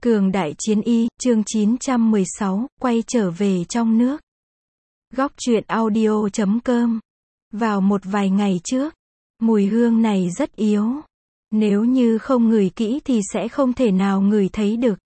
Cường đại chiến y, chương 916, quay trở về trong nước. Góc truyện audio.com. Vào một vài ngày trước, mùi hương này rất yếu. Nếu như không ngửi kỹ thì sẽ không thể nào ngửi thấy được.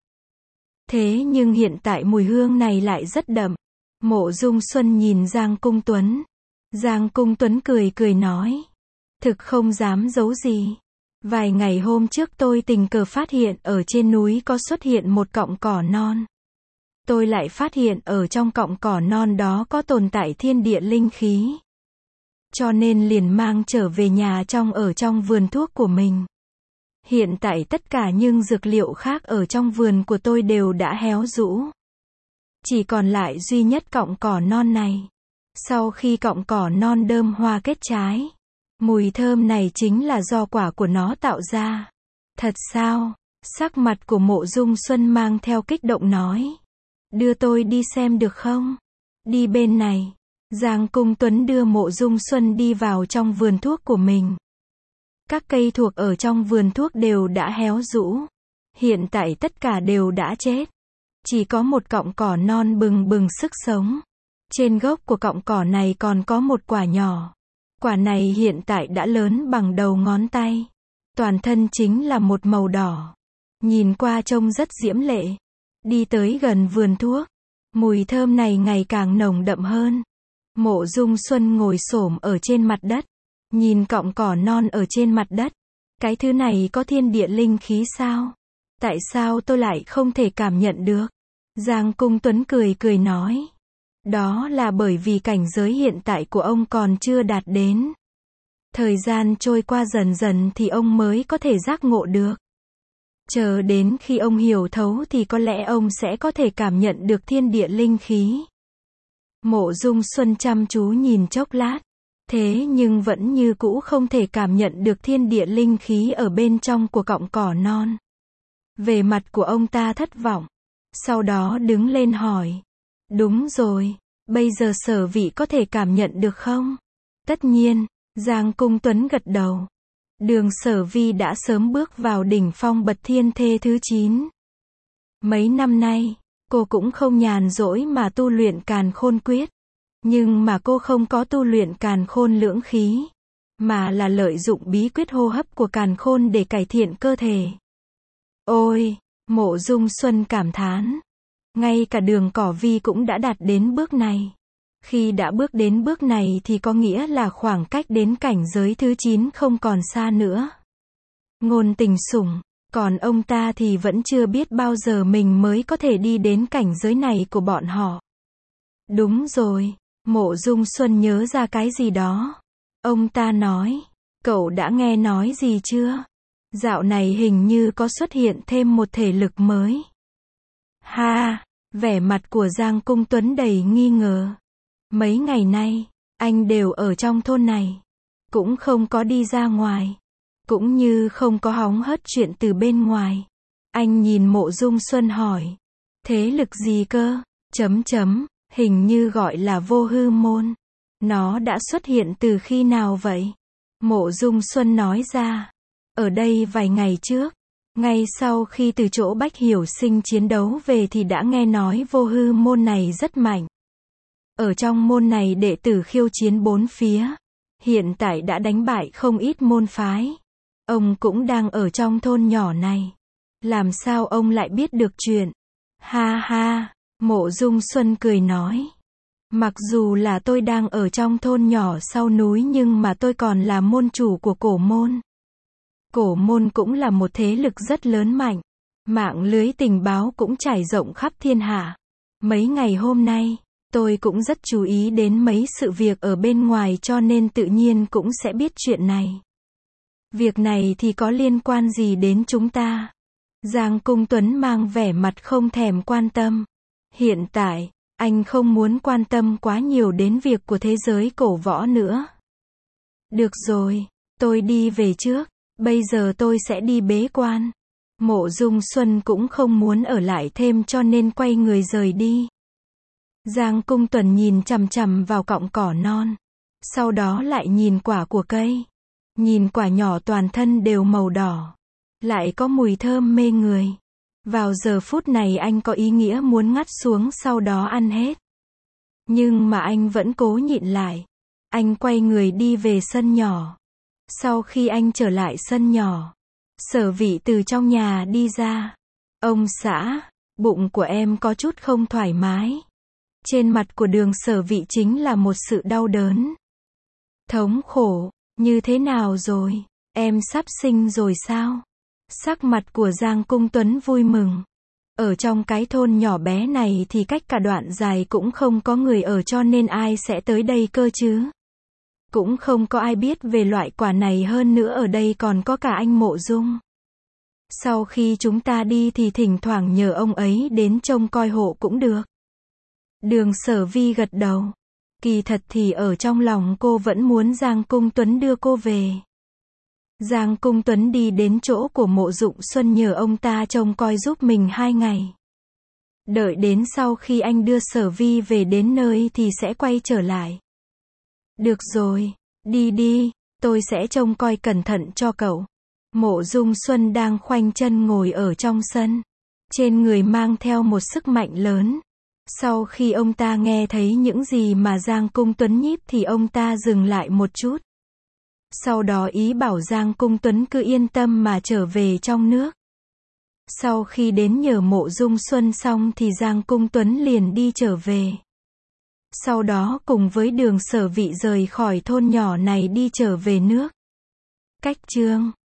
Thế nhưng hiện tại mùi hương này lại rất đậm. Mộ Dung Xuân nhìn Giang Cung Tuấn. Giang Cung Tuấn cười cười nói. Thực không dám giấu gì. Vài ngày hôm trước tôi tình cờ phát hiện ở trên núi có xuất hiện một cọng cỏ non. Tôi lại phát hiện ở trong cọng cỏ non đó có tồn tại thiên địa linh khí. Cho nên liền mang trở về nhà ở trong vườn thuốc của mình. Hiện tại tất cả những dược liệu khác ở trong vườn của tôi đều đã héo rũ. Chỉ còn lại duy nhất cọng cỏ non này. Sau khi cọng cỏ non đơm hoa kết trái, mùi thơm này chính là do quả của nó tạo ra. Thật sao? Sắc mặt của Mộ Dung Xuân mang theo kích động nói. Đưa tôi đi xem được không? Đi bên này. Giang Cung Tuấn đưa Mộ Dung Xuân đi vào trong vườn thuốc của mình. Các cây thuộc ở trong vườn thuốc đều đã héo rũ. Hiện tại tất cả đều đã chết. Chỉ có một cọng cỏ non bừng bừng sức sống. Trên gốc của cọng cỏ này còn có một quả nhỏ. Quả này hiện tại đã lớn bằng đầu ngón tay. Toàn thân chính là một màu đỏ. Nhìn qua trông rất diễm lệ. Đi tới gần vườn thuốc. Mùi thơm này ngày càng nồng đậm hơn. Mộ Dung Xuân ngồi xổm ở trên mặt đất. Nhìn cọng cỏ non ở trên mặt đất. Cái thứ này có thiên địa linh khí sao? Tại sao tôi lại không thể cảm nhận được? Giang Cung Tuấn cười cười nói. Đó là bởi vì cảnh giới hiện tại của ông còn chưa đạt đến. Thời gian trôi qua dần dần thì ông mới có thể giác ngộ được. Chờ đến khi ông hiểu thấu thì có lẽ ông sẽ có thể cảm nhận được thiên địa linh khí. Mộ Dung Xuân chăm chú nhìn chốc lát. Thế nhưng vẫn như cũ không thể cảm nhận được thiên địa linh khí ở bên trong của cọng cỏ non. Về mặt của ông ta thất vọng. Sau đó đứng lên hỏi. Đúng rồi, bây giờ Sở Vị có thể cảm nhận được không? Tất nhiên, Giang Cung Tuấn gật đầu. Đường Sở Vi đã sớm bước vào đỉnh phong bậc thiên thê thứ 9. Mấy năm nay, cô cũng không nhàn rỗi mà tu luyện Càn Khôn Quyết. Nhưng mà cô không có tu luyện Càn Khôn Lưỡng Khí, mà là lợi dụng bí quyết hô hấp của Càn Khôn để cải thiện cơ thể. Ôi, Mộ Dung Xuân cảm thán. Ngay cả Đường Cỏ Vi cũng đã đạt đến bước này. Khi đã bước đến bước này thì có nghĩa là khoảng cách đến cảnh giới thứ 9 không còn xa nữa. Ngôn Tình Sủng, còn ông ta thì vẫn chưa biết bao giờ mình mới có thể đi đến cảnh giới này của bọn họ. Đúng rồi, Mộ Dung Xuân nhớ ra cái gì đó. Ông ta nói, cậu đã nghe nói gì chưa? Dạo này hình như có xuất hiện thêm một thể lực mới. Ha, vẻ mặt của Giang Cung Tuấn đầy nghi ngờ. Mấy ngày nay, anh đều ở trong thôn này. Cũng không có đi ra ngoài. Cũng như không có hóng hớt chuyện từ bên ngoài. Anh nhìn Mộ Dung Xuân hỏi. Thế lực gì cơ? Hình như gọi là Vô Hư Môn. Nó đã xuất hiện từ khi nào vậy? Mộ Dung Xuân nói ra. Ở đây vài ngày trước. Ngay sau khi từ chỗ Bách Hiểu Sinh chiến đấu về thì đã nghe nói Vô Hư Môn này rất mạnh. Ở trong môn này đệ tử khiêu chiến bốn phía. Hiện tại đã đánh bại không ít môn phái. Ông cũng đang ở trong thôn nhỏ này. Làm sao ông lại biết được chuyện? Ha ha, Mộ Dung Xuân cười nói. Mặc dù là tôi đang ở trong thôn nhỏ sau núi nhưng mà tôi còn là môn chủ của Cổ Môn. Cổ Môn cũng là một thế lực rất lớn mạnh. Mạng lưới tình báo cũng trải rộng khắp thiên hạ. Mấy ngày hôm nay, tôi cũng rất chú ý đến mấy sự việc ở bên ngoài cho nên tự nhiên cũng sẽ biết chuyện này. Việc này thì có liên quan gì đến chúng ta? Giang Cung Tuấn mang vẻ mặt không thèm quan tâm. Hiện tại, anh không muốn quan tâm quá nhiều đến việc của thế giới cổ võ nữa. Được rồi, tôi đi về trước. Bây giờ tôi sẽ đi bế quan. Mộ Dung Xuân cũng không muốn ở lại thêm cho nên quay người rời đi. Giang Cung Tuấn nhìn chằm chằm vào cọng cỏ non. Sau đó lại nhìn quả của cây. Nhìn quả nhỏ toàn thân đều màu đỏ. Lại có mùi thơm mê người. Vào giờ phút này anh có ý nghĩa muốn ngắt xuống sau đó ăn hết. Nhưng mà anh vẫn cố nhịn lại. Anh quay người đi về sân nhỏ. Sau khi anh trở lại sân nhỏ, Sở Vị từ trong nhà đi ra. Ông xã, bụng của em có chút không thoải mái. Trên mặt của Đường Sở Vị chính là một sự đau đớn. Thống khổ, như thế nào rồi? Em sắp sinh rồi sao? Sắc mặt của Giang Cung Tuấn vui mừng. Ở trong cái thôn nhỏ bé này thì cách cả đoạn dài cũng không có người ở cho nên ai sẽ tới đây cơ chứ? Cũng không có ai biết về loại quả này hơn nữa ở đây còn có cả anh Mộ Dung. Sau khi chúng ta đi thì thỉnh thoảng nhờ ông ấy đến trông coi hộ cũng được. Đường Sở Vi gật đầu. Kỳ thật thì ở trong lòng cô vẫn muốn Giang Cung Tuấn đưa cô về. Giang Cung Tuấn đi đến chỗ của Mộ Dụng Xuân nhờ ông ta trông coi giúp mình 2 ngày. Đợi đến sau khi anh đưa Sở Vi về đến nơi thì sẽ quay trở lại. Được rồi, đi đi, tôi sẽ trông coi cẩn thận cho cậu. Mộ Dung Xuân đang khoanh chân ngồi ở trong sân. Trên người mang theo một sức mạnh lớn. Sau khi ông ta nghe thấy những gì mà Giang Cung Tuấn nhíp thì ông ta dừng lại một chút. Sau đó ý bảo Giang Cung Tuấn cứ yên tâm mà trở về trong nước. Sau khi đến nhờ Mộ Dung Xuân xong thì Giang Cung Tuấn liền đi trở về. Sau đó cùng với Đường Sở Vị rời khỏi thôn nhỏ này đi trở về nước. Cách chương